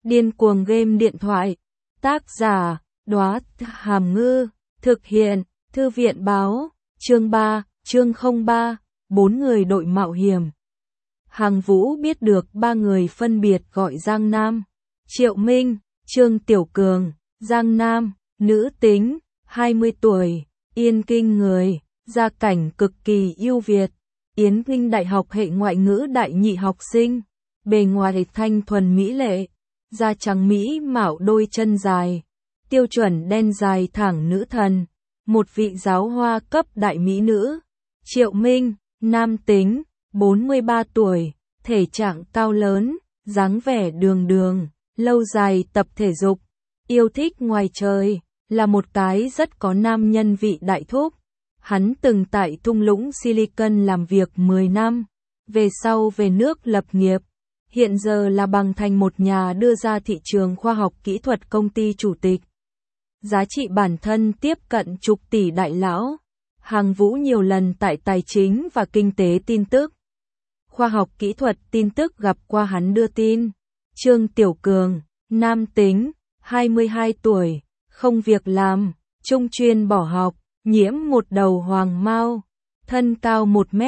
Điên cuồng game điện thoại. Tác giả, Đóa Hàm Ngư. Thực hiện, Thư viện Báo. Chương 3, chương 03, 4 người đội mạo hiểm. Hàng Vũ biết được ba người phân biệt gọi Giang Nam, Triệu Minh, Trương Tiểu Cường. Giang Nam, nữ tính, 20 tuổi, Yên Kinh người, gia cảnh cực kỳ ưu việt, Yến Kinh Đại học hệ ngoại ngữ đại nhị học sinh, bề ngoài thanh thuần mỹ lệ, da trắng mỹ mạo đôi chân dài, tiêu chuẩn đen dài thẳng nữ thần, một vị giáo hoa cấp đại mỹ nữ. Triệu Minh, nam tính, 43 tuổi, thể trạng cao lớn, dáng vẻ đường đường, lâu dài tập thể dục, yêu thích ngoài trời, là một cái rất có nam nhân vị đại thúc. Hắn từng tại thung lũng Silicon làm việc 10 năm, về sau về nước lập nghiệp, hiện giờ là bằng thành một nhà đưa ra thị trường khoa học kỹ thuật công ty chủ tịch. Giá trị bản thân tiếp cận chục tỷ đại lão. Hàng Vũ nhiều lần tại tài chính và kinh tế tin tức, khoa học kỹ thuật tin tức gặp qua hắn đưa tin. Trương Tiểu Cường, nam tính, 22 tuổi, không việc làm, trung chuyên bỏ học, nhiễm một đầu hoàng mao, thân cao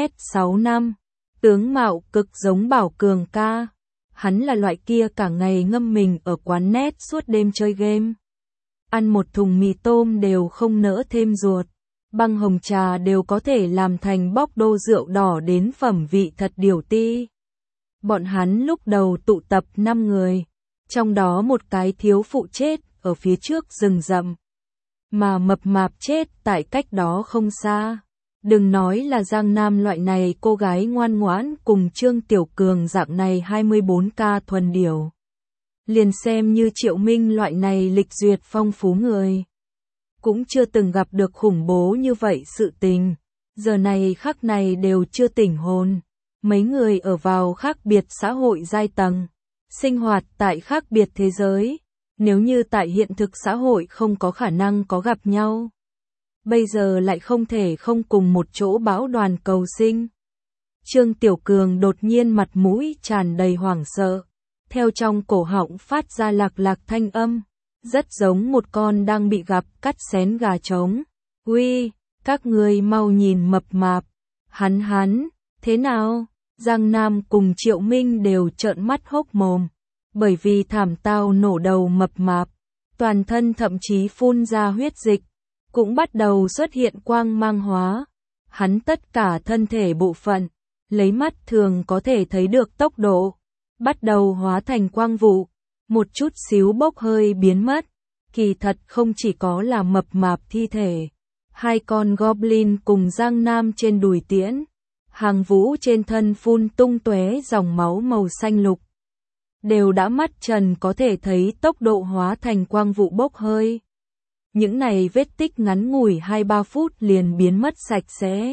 1m65, tướng mạo cực giống Bảo Cường ca. Hắn là loại kia cả ngày ngâm mình ở quán net suốt đêm chơi game. Ăn một thùng mì tôm đều không nỡ thêm ruột. Băng hồng trà đều có thể làm thành bóc đô rượu đỏ đến phẩm vị thật điều ti. Bọn hắn lúc đầu tụ tập 5 người, trong đó một cái thiếu phụ chết ở phía trước rừng rậm, mà mập mạp chết tại cách đó không xa. Đừng nói là Giang Nam loại này cô gái ngoan ngoãn cùng Trương Tiểu Cường dạng này 24K thuần điểu. Liền xem như Triệu Minh loại này lịch duyệt phong phú người, cũng chưa từng gặp được khủng bố như vậy sự tình. Giờ này khắc này đều chưa tỉnh hồn. Mấy người ở vào khác biệt xã hội giai tầng, sinh hoạt tại khác biệt thế giới. Nếu như tại hiện thực xã hội không có khả năng có gặp nhau, bây giờ lại không thể không cùng một chỗ bão đoàn cầu sinh. Trương Tiểu Cường đột nhiên mặt mũi tràn đầy hoảng sợ, theo trong cổ họng phát ra lạc lạc thanh âm, rất giống một con đang bị gặp cắt xén gà trống. Uy, các ngươi mau nhìn mập mạp. Hắn, thế nào? Giang Nam cùng Triệu Minh đều trợn mắt hốc mồm, bởi vì thảm tao nổ đầu mập mạp, toàn thân thậm chí phun ra huyết dịch, cũng bắt đầu xuất hiện quang mang hóa. Hắn tất cả thân thể bộ phận, lấy mắt thường có thể thấy được tốc độ, bắt đầu hóa thành quang vụ, một chút xíu bốc hơi biến mất. Kỳ thật không chỉ có là mập mạp thi thể, hai con goblin cùng Giang Nam trên đùi tiễn, Hàng Vũ trên thân phun tung tóe dòng máu màu xanh lục, đều đã mắt trần có thể thấy tốc độ hóa thành quang vụ bốc hơi. Những này vết tích ngắn ngủi 2-3 phút liền biến mất sạch sẽ.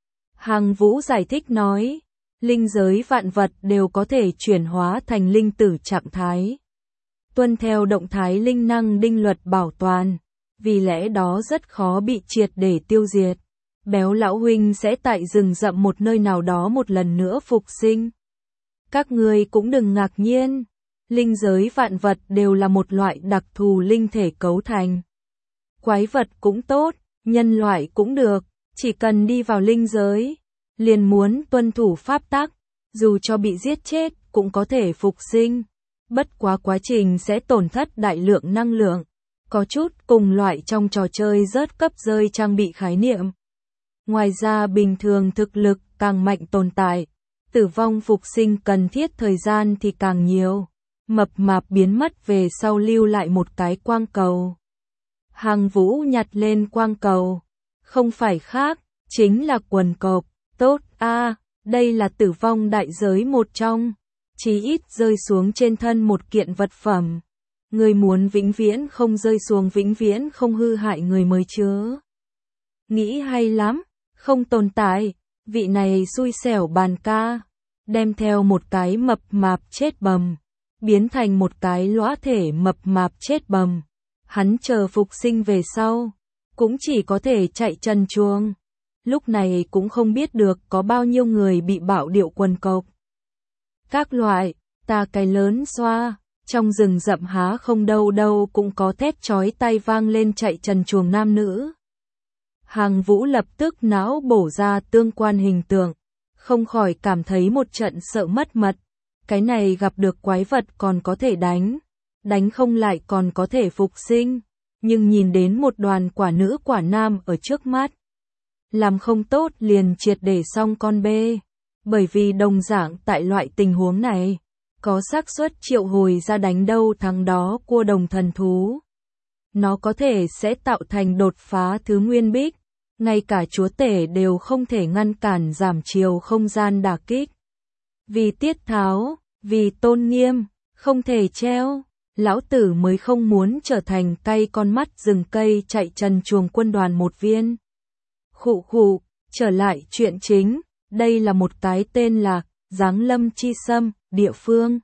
Hàng Vũ giải thích nói, linh giới vạn vật đều có thể chuyển hóa thành linh tử trạng thái, tuân theo động thái linh năng đinh luật bảo toàn, vì lẽ đó rất khó bị triệt để tiêu diệt. Béo lão huynh sẽ tại rừng rậm một nơi nào đó một lần nữa phục sinh. Các ngươi cũng đừng ngạc nhiên, linh giới vạn vật đều là một loại đặc thù linh thể cấu thành. Quái vật cũng tốt, nhân loại cũng được, chỉ cần đi vào linh giới, liền muốn tuân thủ pháp tắc, dù cho bị giết chết cũng có thể phục sinh. Bất quá quá trình sẽ tổn thất đại lượng năng lượng, có chút cùng loại trong trò chơi rớt cấp rơi trang bị khái niệm. Ngoài ra bình thường thực lực càng mạnh tồn tại, tử vong phục sinh cần thiết thời gian thì càng nhiều. Mập mạp biến mất về sau lưu lại một cái quang cầu. Hàng Vũ nhặt lên quang cầu, không phải khác, chính là quần cộc. Tốt a, đây là tử vong đại giới một trong, chí ít rơi xuống trên thân một kiện vật phẩm. Người muốn vĩnh viễn không rơi xuống, vĩnh viễn không hư hại người mới chứa. Nghĩ hay lắm, không tồn tại. Vị này xui xẻo bàn ca, đem theo một cái mập mạp chết bầm, biến thành một cái lõa thể mập mạp chết bầm. Hắn chờ phục sinh về sau, cũng chỉ có thể chạy trần truồng. Lúc này cũng không biết được có bao nhiêu người bị bạo điệu quần cộc. Các loại, ta cái lớn xoa, Trong rừng rậm há không đâu đâu cũng có thét chói tai vang lên chạy trần truồng nam nữ. Hàng Vũ lập tức não bổ ra tương quan hình tượng, không khỏi cảm thấy một trận sợ mất mật. Cái này gặp được quái vật còn có thể đánh không lại còn có thể phục sinh, nhưng nhìn đến một đoàn quả nữ quả nam ở trước mắt, làm không tốt liền triệt để xong con bê. Bởi vì đồng dạng tại loại tình huống này, có xác suất triệu hồi ra đánh đâu thắng đó cua đồng thần thú. Nó có thể sẽ tạo thành đột phá thứ nguyên bích, ngay cả chúa tể đều không thể ngăn cản giảm chiều không gian đả kích. Vì tiết tháo, vì tôn nghiêm, không thể treo, lão tử mới không muốn trở thành cay con mắt rừng cây chạy trần truồng quân đoàn một viên. Khụ khụ, trở lại chuyện chính, đây là một cái tên là Giáng Lâm Chi Sâm, địa phương.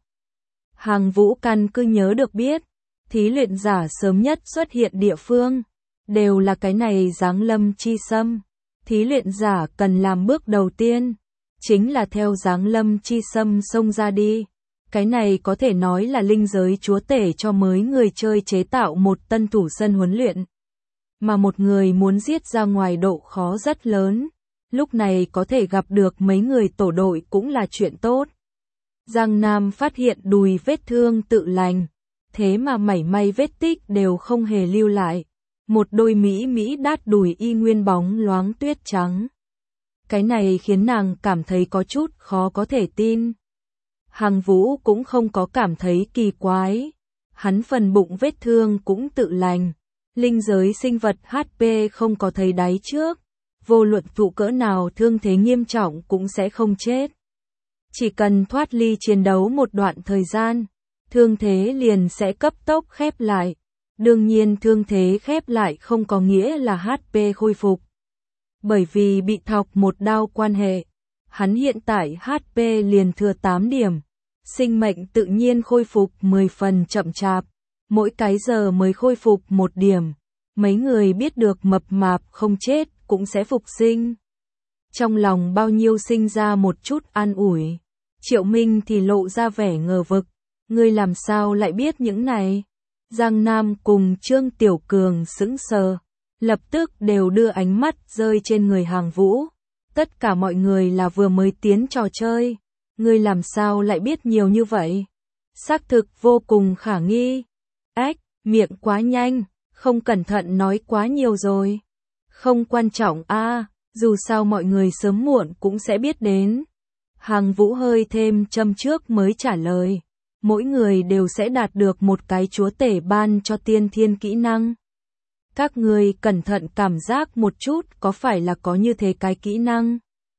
Hàng Vũ căn cứ nhớ được biết, thí luyện giả sớm nhất xuất hiện địa phương, đều là cái này Giáng Lâm Chi Sâm. Thí luyện giả cần làm bước đầu tiên, chính là theo Giáng Lâm Chi Sâm xông ra đi. Cái này có thể nói là linh giới chúa tể cho mới người chơi chế tạo một tân thủ sân huấn luyện. Mà một người muốn giết ra ngoài độ khó rất lớn, lúc này có thể gặp được mấy người tổ đội cũng là chuyện tốt. Giang Nam phát hiện đùi vết thương tự lành, thế mà mảy may vết tích đều không hề lưu lại. Một đôi mỹ đát đùi y nguyên bóng loáng tuyết trắng. Cái này khiến nàng cảm thấy có chút khó có thể tin. Hàng Vũ cũng không có cảm thấy kỳ quái. Hắn phần bụng vết thương cũng tự lành. Linh giới sinh vật HP không có thấy đáy trước. Vô luận thụ cỡ nào thương thế nghiêm trọng cũng sẽ không chết. Chỉ cần thoát ly chiến đấu một đoạn thời gian, thương thế liền sẽ cấp tốc khép lại. Đương nhiên thương thế khép lại không có nghĩa là HP khôi phục. Bởi vì bị thọc một đao quan hệ, hắn hiện tại HP liền thừa 8 điểm. Sinh mệnh tự nhiên khôi phục 10 phần chậm chạp, mỗi cái giờ mới khôi phục 1 điểm. Mấy người biết được mập mạp không chết cũng sẽ phục sinh. Trong lòng bao nhiêu sinh ra một chút an ủi. Triệu Minh thì lộ ra vẻ ngờ vực. Ngươi làm sao lại biết những này? Giang Nam cùng Trương Tiểu Cường sững sờ, lập tức đều đưa ánh mắt rơi trên người Hàng Vũ. Tất cả mọi người là vừa mới tiến trò chơi. Ngươi làm sao lại biết nhiều như vậy? Xác thực vô cùng khả nghi. Ách, miệng quá nhanh, không cẩn thận nói quá nhiều rồi. Không quan trọng a, dù sao mọi người sớm muộn cũng sẽ biết đến. Hàng Vũ hơi thêm châm trước mới trả lời. Mỗi người đều sẽ đạt được một cái chúa tể ban cho tiên thiên kỹ năng. Các người cẩn thận cảm giác một chút có phải là có như thế cái kỹ năng.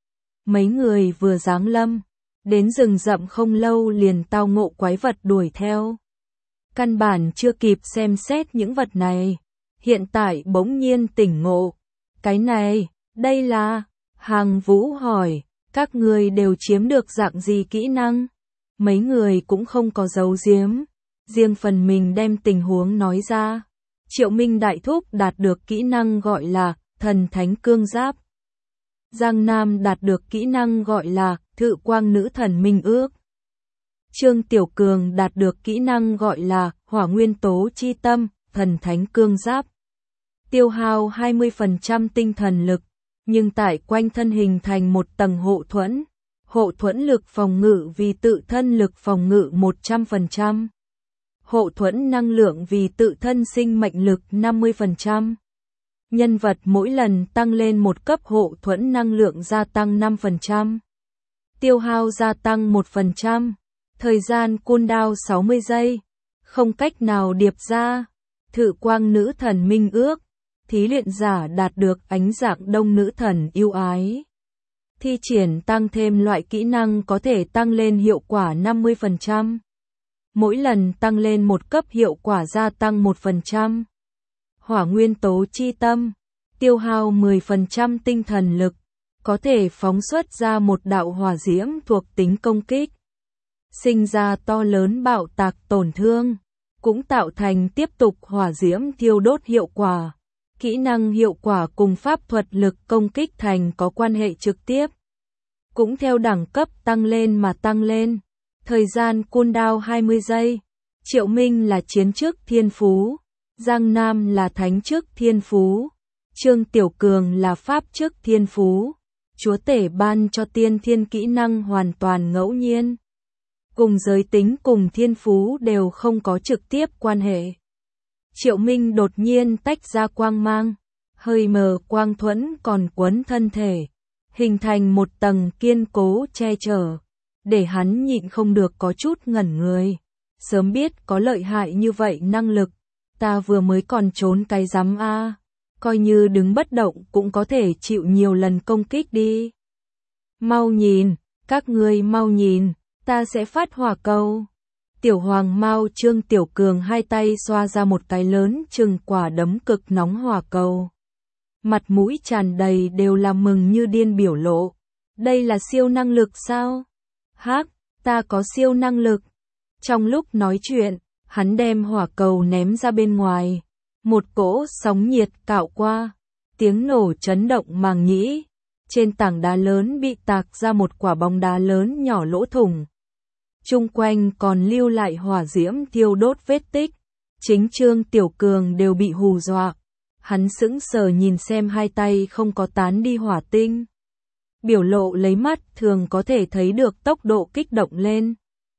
Mấy người vừa giáng lâm, đến rừng rậm không lâu liền tao ngộ quái vật đuổi theo. Căn bản chưa kịp xem xét những vật này, hiện tại bỗng nhiên tỉnh ngộ. Cái này, đây là, Hàng Vũ hỏi, các người đều chiếm được dạng gì kỹ năng? Mấy người cũng không có giấu giếm, riêng phần mình đem tình huống nói ra. Triệu Minh đại thúc đạt được kỹ năng gọi là thần thánh cương giáp. Giang Nam đạt được kỹ năng gọi là thự quang nữ thần minh ước. Trương Tiểu Cường đạt được kỹ năng gọi là hỏa nguyên tố chi tâm, thần thánh cương giáp. Tiêu hao 20% tinh thần lực, nhưng tại quanh thân hình thành một tầng hộ thuẫn. Hộ thuẫn lực phòng ngự vì tự thân lực phòng ngự 100%. Hộ thuẫn năng lượng vì tự thân sinh mệnh lực 50%. Nhân vật mỗi lần tăng lên một cấp hộ thuẫn năng lượng gia tăng 5%. Tiêu hao gia tăng 1%. Thời gian cooldown 60 giây. Không cách nào điệp ra. Thự quang nữ thần minh ước. Thí luyện giả đạt được ánh dạng đông nữ thần yêu ái. Thi triển tăng thêm loại kỹ năng có thể tăng lên hiệu quả 50%. Mỗi lần tăng lên một cấp hiệu quả gia tăng 1%. Hỏa nguyên tố chi tâm, tiêu hao 10% tinh thần lực, có thể phóng xuất ra một đạo hỏa diễm thuộc tính công kích. Sinh ra to lớn bạo tạc tổn thương, cũng tạo thành tiếp tục hỏa diễm thiêu đốt hiệu quả. Kỹ năng hiệu quả cùng pháp thuật lực công kích thành có quan hệ trực tiếp. Cũng theo đẳng cấp tăng lên mà tăng lên. Thời gian cooldown 20 giây. Triệu Minh là chiến trước thiên phú, Giang Nam là thánh trước thiên phú, Trương Tiểu Cường là pháp trước thiên phú. Chúa tể ban cho tiên thiên kỹ năng hoàn toàn ngẫu nhiên. Cùng giới tính cùng thiên phú đều không có trực tiếp quan hệ. Triệu Minh đột nhiên tách ra quang mang, hơi mờ quang thuẫn còn quấn thân thể, hình thành một tầng kiên cố che chở, để hắn nhịn không được có chút ngẩn người. Sớm biết có lợi hại như vậy năng lực, ta vừa mới còn trốn cái rắm a, coi như đứng bất động cũng có thể chịu nhiều lần công kích đi. Mau nhìn, các ngươi mau nhìn, ta sẽ phát hỏa cầu. Tiểu Hoàng Mao Trương Tiểu Cường hai tay xoa ra một cái lớn chừng quả đấm cực nóng hỏa cầu. Mặt mũi tràn đầy đều là mừng như điên biểu lộ. Đây là siêu năng lực sao? Hắc, ta có siêu năng lực. Trong lúc nói chuyện, hắn đem hỏa cầu ném ra bên ngoài. Một cỗ sóng nhiệt cạo qua, tiếng nổ chấn động màng nhĩ. Trên tảng đá lớn bị tạc ra một quả bóng đá lớn nhỏ lỗ thủng. Chung quanh còn lưu lại hỏa diễm thiêu đốt vết tích. Chính Trương Tiểu Cường đều bị hù dọa. Hắn sững sờ nhìn xem hai tay không có tán đi hỏa tinh. Biểu lộ lấy mắt thường có thể thấy được tốc độ kích động lên.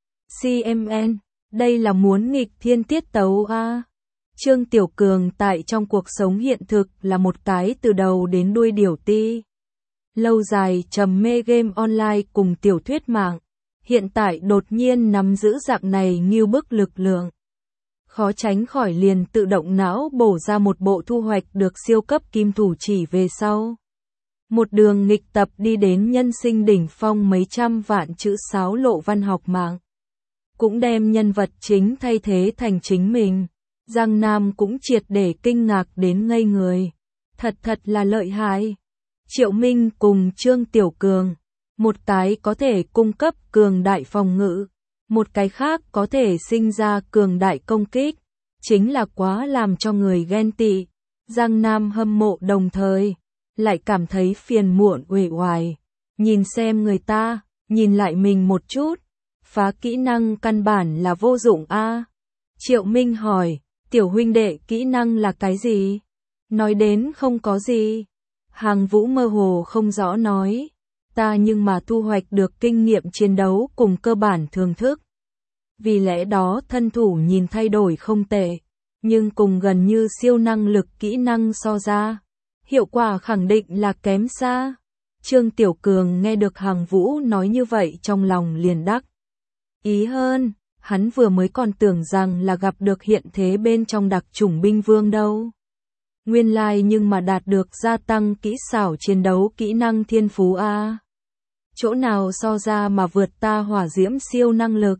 CMN, đây là muốn nghịch thiên tiết tấu a. Trương Tiểu Cường tại trong cuộc sống hiện thực là một cái từ đầu đến đuôi điểu ti. Lâu dài trầm mê game online cùng tiểu thuyết mạng, hiện tại đột nhiên nắm giữ dạng này như bức lực lượng. Khó tránh khỏi liền tự động não bổ ra một bộ thu hoạch được siêu cấp kim thủ chỉ về sau. Một đường nghịch tập đi đến nhân sinh đỉnh phong mấy trăm vạn chữ sáo lộ văn học mạng. Cũng đem nhân vật chính thay thế thành chính mình. Giang Nam cũng triệt để kinh ngạc đến ngây người. Thật là lợi hại. Triệu Minh cùng Trương Tiểu Cường. Một cái có thể cung cấp cường đại phòng ngự. Một cái khác có thể sinh ra cường đại công kích. Chính là quá làm cho người ghen tị. Giang Nam hâm mộ đồng thời. Lại cảm thấy phiền muộn uể oải. Nhìn xem người ta, nhìn lại mình một chút. Phá kỹ năng căn bản là vô dụng a. Triệu Minh hỏi, tiểu huynh đệ kỹ năng là cái gì? Nói đến không có gì. Hàng Vũ mơ hồ không rõ nói. Ta nhưng mà thu hoạch được kinh nghiệm chiến đấu cùng cơ bản thưởng thức. Vì lẽ đó thân thủ nhìn thay đổi không tệ. Nhưng cùng gần như siêu năng lực kỹ năng so ra. Hiệu quả khẳng định là kém xa. Trương Tiểu Cường nghe được Hàng Vũ nói như vậy trong lòng liền đắc ý hơn. Hắn vừa mới còn tưởng rằng là gặp được hiện thế bên trong đặc chủng binh vương đâu. Nguyên lai nhưng mà đạt được gia tăng kỹ xảo chiến đấu kỹ năng thiên phú a. Chỗ nào so ra mà vượt ta hỏa diễm siêu năng lực.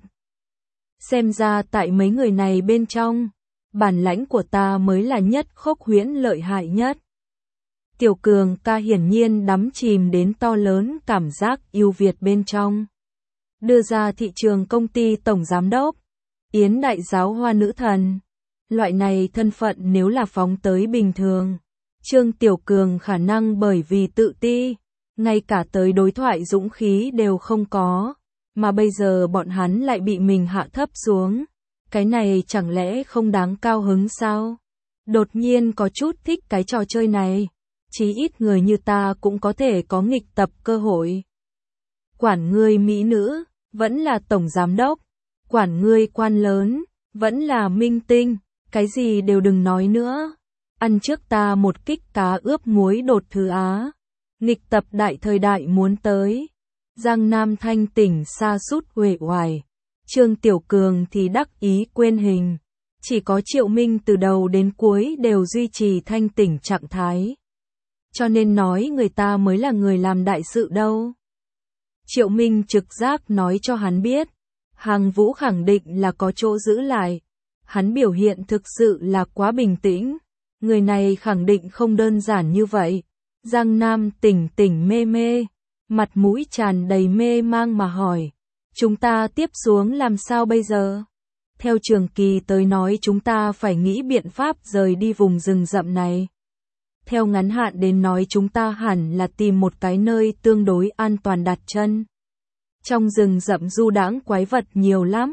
Xem ra tại mấy người này bên trong, bản lãnh của ta mới là nhất khốc huyễn lợi hại nhất. Tiểu Cường ca hiển nhiên đắm chìm đến to lớn cảm giác yêu Việt bên trong. Đưa ra thị trường công ty tổng giám đốc, Yến đại giáo hoa nữ thần. Loại này thân phận nếu là phóng tới bình thường, Trương Tiểu Cường khả năng bởi vì tự ti, ngay cả tới đối thoại dũng khí đều không có, mà bây giờ bọn hắn lại bị mình hạ thấp xuống. Cái này chẳng lẽ không đáng cao hứng sao? Đột nhiên có chút thích cái trò chơi này, chí ít người như ta cũng có thể có nghịch tập cơ hội. Quản ngươi mỹ nữ, vẫn là tổng giám đốc, quản ngươi quan lớn, vẫn là minh tinh, cái gì đều đừng nói nữa. Ăn trước ta một kích cá ướp muối đột thứ Á. Nghịch tập đại thời đại muốn tới. Giang Nam thanh tỉnh sa sút uể oải. Trương Tiểu Cường thì đắc ý quên hình. Chỉ có Triệu Minh từ đầu đến cuối đều duy trì thanh tỉnh trạng thái. Cho nên nói người ta mới là người làm đại sự đâu. Triệu Minh trực giác nói cho hắn biết. Hàng Vũ khẳng định là có chỗ giữ lại. Hắn biểu hiện thực sự là quá bình tĩnh. Người này khẳng định không đơn giản như vậy. Giang Nam tỉnh tỉnh mê mê. Mặt mũi tràn đầy mê mang mà hỏi. Chúng ta tiếp xuống làm sao bây giờ? Theo Trường Kỳ tới nói chúng ta phải nghĩ biện pháp rời đi vùng rừng rậm này. Theo ngắn hạn đến nói chúng ta hẳn là tìm một cái nơi tương đối an toàn đặt chân. Trong rừng rậm du đãng quái vật nhiều lắm.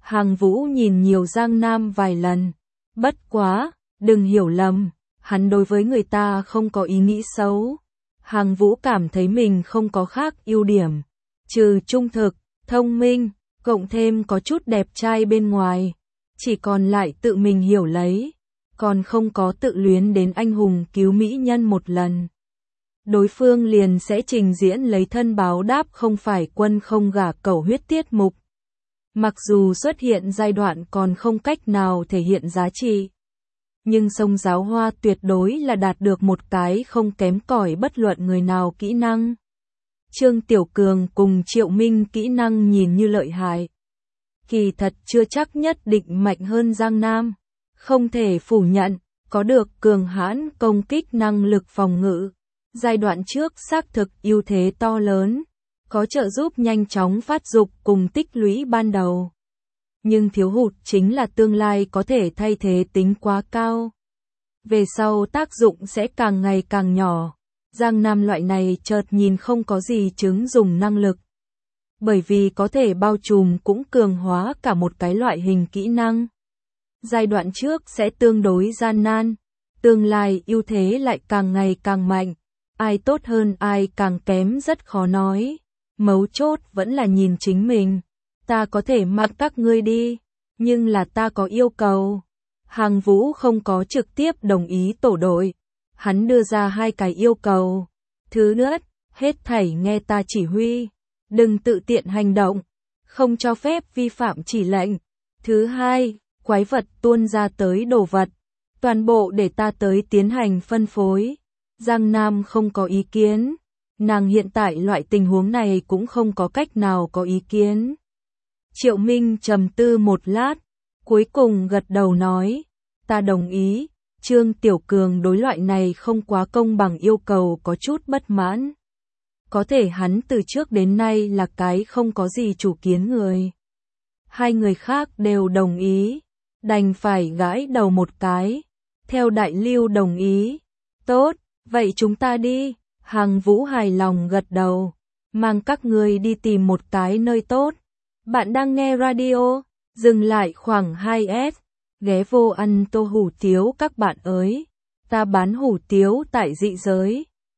Hàng Vũ nhìn nhiều Giang Nam vài lần. Bất quá, đừng hiểu lầm, hắn đối với người ta không có ý nghĩ xấu. Hàng Vũ cảm thấy mình không có khác ưu điểm, trừ trung thực, thông minh, cộng thêm có chút đẹp trai bên ngoài, chỉ còn lại tự mình hiểu lấy, còn không có tự luyến đến anh hùng cứu mỹ nhân một lần. Đối phương liền sẽ trình diễn lấy thân báo đáp không phải quân không gả cẩu huyết tiết mục. Mặc dù xuất hiện giai đoạn còn không cách nào thể hiện giá trị, nhưng Sông Giáo Hoa tuyệt đối là đạt được một cái không kém cỏi bất luận người nào kỹ năng. Trương Tiểu Cường cùng Triệu Minh kỹ năng nhìn như lợi hại, kỳ thật chưa chắc nhất định mạnh hơn Giang Nam. Không thể phủ nhận, có được cường hãn công kích năng lực phòng ngự. Giai đoạn trước xác thực ưu thế to lớn, có trợ giúp nhanh chóng phát dục cùng tích lũy ban đầu. Nhưng thiếu hụt chính là tương lai có thể thay thế tính quá cao. Về sau tác dụng sẽ càng ngày càng nhỏ. Giang Nam loại này chợt nhìn không có gì chứng dùng năng lực. Bởi vì có thể bao trùm cũng cường hóa cả một cái loại hình kỹ năng. Giai đoạn trước sẽ tương đối gian nan, tương lai ưu thế lại càng ngày càng mạnh. Ai tốt hơn ai càng kém rất khó nói. Mấu chốt vẫn là nhìn chính mình. Ta có thể mặc các ngươi đi, nhưng là ta có yêu cầu. Hàng Vũ không có trực tiếp đồng ý tổ đội. Hắn đưa ra hai cái yêu cầu. Thứ nhất, hết thảy nghe ta chỉ huy. Đừng tự tiện hành động. Không cho phép vi phạm chỉ lệnh. Thứ hai, quái vật tuôn ra tới đồ vật. Toàn bộ để ta tới tiến hành phân phối. Giang Nam không có ý kiến. Nàng hiện tại loại tình huống này cũng không có cách nào có ý kiến. Triệu Minh trầm tư một lát, cuối cùng gật đầu nói, ta đồng ý. Trương Tiểu Cường đối loại này không quá công bằng yêu cầu có chút bất mãn. Có thể hắn từ trước đến nay là cái không có gì chủ kiến người. Hai người khác đều đồng ý, đành phải gãi đầu một cái. Theo Đại Lưu đồng ý. Tốt, vậy chúng ta đi. Hàng Vũ hài lòng gật đầu, mang các ngươi đi tìm một cái nơi tốt. Bạn đang nghe radio, dừng lại khoảng 2S, ghé vô ăn tô hủ tiếu các bạn ơi. Ta bán hủ tiếu tại dị giới.